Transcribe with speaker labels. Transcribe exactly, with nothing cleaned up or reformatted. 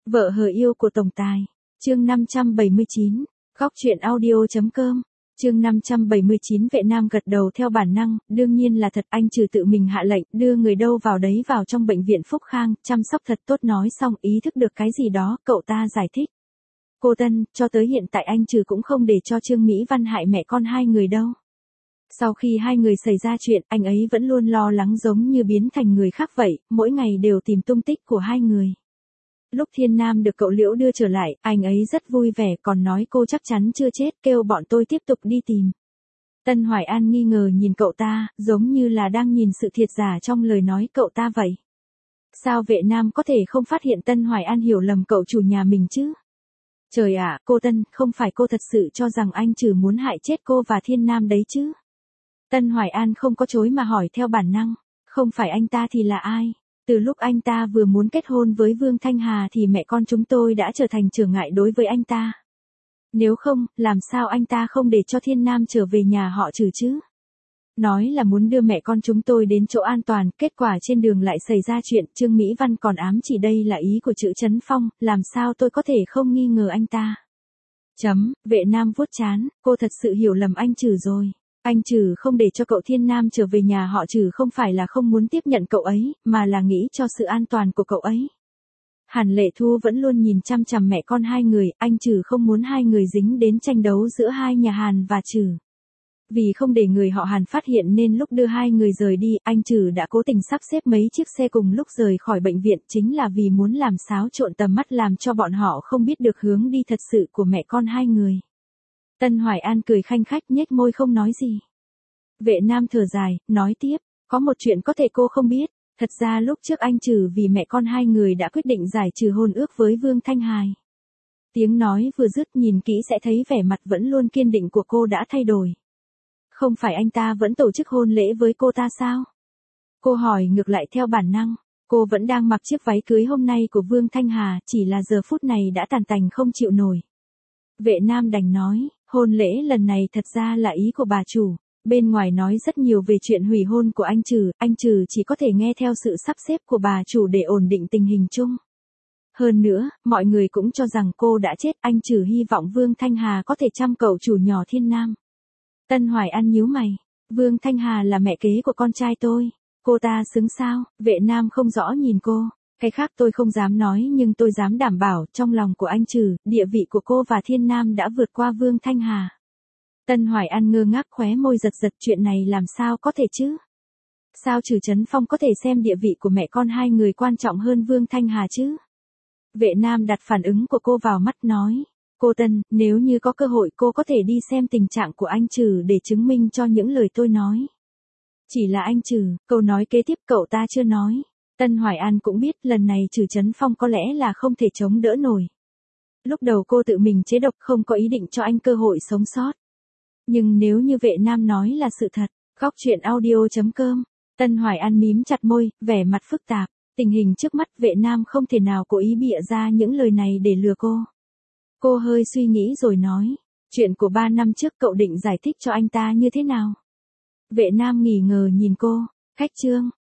Speaker 1: Vợ hờ yêu của tổng tài. Chương năm trăm bảy mươi chín. Góc truyện audio.com. Chương năm trăm bảy mươi chín. Vệ Nam gật đầu theo bản năng, đương nhiên là thật, anh trừ tự mình hạ lệnh, đưa người đâu vào đấy vào trong bệnh viện Phúc Khang, chăm sóc thật tốt. Nói xong ý thức được cái gì đó, cậu ta giải thích. Cô Tân, cho tới hiện tại anh trừ cũng không để cho Trương Mỹ Văn hại mẹ con hai người đâu. Sau khi hai người xảy ra chuyện, anh ấy vẫn luôn lo lắng giống như biến thành người khác vậy, mỗi ngày đều tìm tung tích của hai người. Lúc Thiên Nam được cậu Liễu đưa trở lại, anh ấy rất vui vẻ còn nói cô chắc chắn chưa chết, kêu bọn tôi tiếp tục đi tìm. Tân Hoài An nghi ngờ nhìn cậu ta, giống như là đang nhìn sự thiệt giả trong lời nói cậu ta vậy. Sao Vệ Nam có thể không phát hiện Tân Hoài An hiểu lầm cậu chủ nhà mình chứ? Trời ạ, cô Tân, không phải cô thật sự cho rằng anh trừ muốn hại chết cô và Thiên Nam đấy chứ? Tân Hoài An không có chối mà hỏi theo bản năng, không phải anh ta thì là ai? Từ lúc anh ta vừa muốn kết hôn với Vương Thanh Hà thì mẹ con chúng tôi đã trở thành trở ngại đối với anh ta. Nếu không, làm sao anh ta không để cho Thiên Nam trở về nhà họ Trừ chứ? Nói là muốn đưa mẹ con chúng tôi đến chỗ an toàn, kết quả trên đường lại xảy ra chuyện. Trương Mỹ Văn còn ám chỉ đây là ý của Trữ Trấn Phong, làm sao tôi có thể không nghi ngờ anh ta? Chấm, Vệ Nam vuốt trán, cô thật sự hiểu lầm anh Trừ rồi. Anh Trừ không để cho cậu Thiên Nam trở về nhà họ Trừ không phải là không muốn tiếp nhận cậu ấy, mà là nghĩ cho sự an toàn của cậu ấy. Hàn Lệ Thu vẫn luôn nhìn chăm chằm mẹ con hai người, anh Trừ không muốn hai người dính đến tranh đấu giữa hai nhà Hàn và Trừ. Vì không để người họ Hàn phát hiện nên lúc đưa hai người rời đi, anh Trừ đã cố tình sắp xếp mấy chiếc xe cùng lúc rời khỏi bệnh viện, chính là vì muốn làm xáo trộn tầm mắt, làm cho bọn họ không biết được hướng đi thật sự của mẹ con hai người. Tân Hoài An cười khanh khách nhếch môi không nói gì. Vệ Nam thở dài, nói tiếp, có một chuyện có thể cô không biết, thật ra lúc trước anh Trừ vì mẹ con hai người đã quyết định giải trừ hôn ước với Vương Thanh Hà. Tiếng nói vừa dứt, nhìn kỹ sẽ thấy vẻ mặt vẫn luôn kiên định của cô đã thay đổi. Không phải anh ta vẫn tổ chức hôn lễ với cô ta sao? Cô hỏi ngược lại theo bản năng, cô vẫn đang mặc chiếc váy cưới hôm nay của Vương Thanh Hà, chỉ là giờ phút này đã tàn tành không chịu nổi. Vệ Nam đành nói, hôn lễ lần này thật ra là ý của bà chủ, bên ngoài nói rất nhiều về chuyện hủy hôn của anh Trừ, anh Trừ chỉ có thể nghe theo sự sắp xếp của bà chủ để ổn định tình hình chung. Hơn nữa, mọi người cũng cho rằng cô đã chết, anh Trừ hy vọng Vương Thanh Hà có thể chăm cậu chủ nhỏ Thiên Nam. Tân Hoài An nhíu mày, Vương Thanh Hà là mẹ kế của con trai tôi, cô ta xứng sao? Vệ Nam không rõ nhìn cô. Cái khác tôi không dám nói nhưng tôi dám đảm bảo, trong lòng của anh Trừ, địa vị của cô và Thiên Nam đã vượt qua Vương Thanh Hà. Tân Hoài An ngơ ngác khóe môi giật giật, chuyện này làm sao có thể chứ? Sao Trừ Trấn Phong có thể xem địa vị của mẹ con hai người quan trọng hơn Vương Thanh Hà chứ? Vệ Nam đặt phản ứng của cô vào mắt nói, cô Tân, nếu như có cơ hội cô có thể đi xem tình trạng của anh Trừ để chứng minh cho những lời tôi nói. Chỉ là anh Trừ, câu nói kế tiếp cậu ta chưa nói. Tân Hoài An cũng biết lần này Trừ Trấn Phong có lẽ là không thể chống đỡ nổi. Lúc đầu cô tự mình chế độc, không có ý định cho anh cơ hội sống sót. Nhưng nếu như Vệ Nam nói là sự thật, góc truyện audio.com, Tân Hoài An mím chặt môi, vẻ mặt phức tạp, tình hình trước mắt Vệ Nam không thể nào cố ý bịa ra những lời này để lừa cô. Cô hơi suy nghĩ rồi nói, chuyện của ba năm trước cậu định giải thích cho anh ta như thế nào? Vệ Nam nghỉ ngờ nhìn cô, khách trương,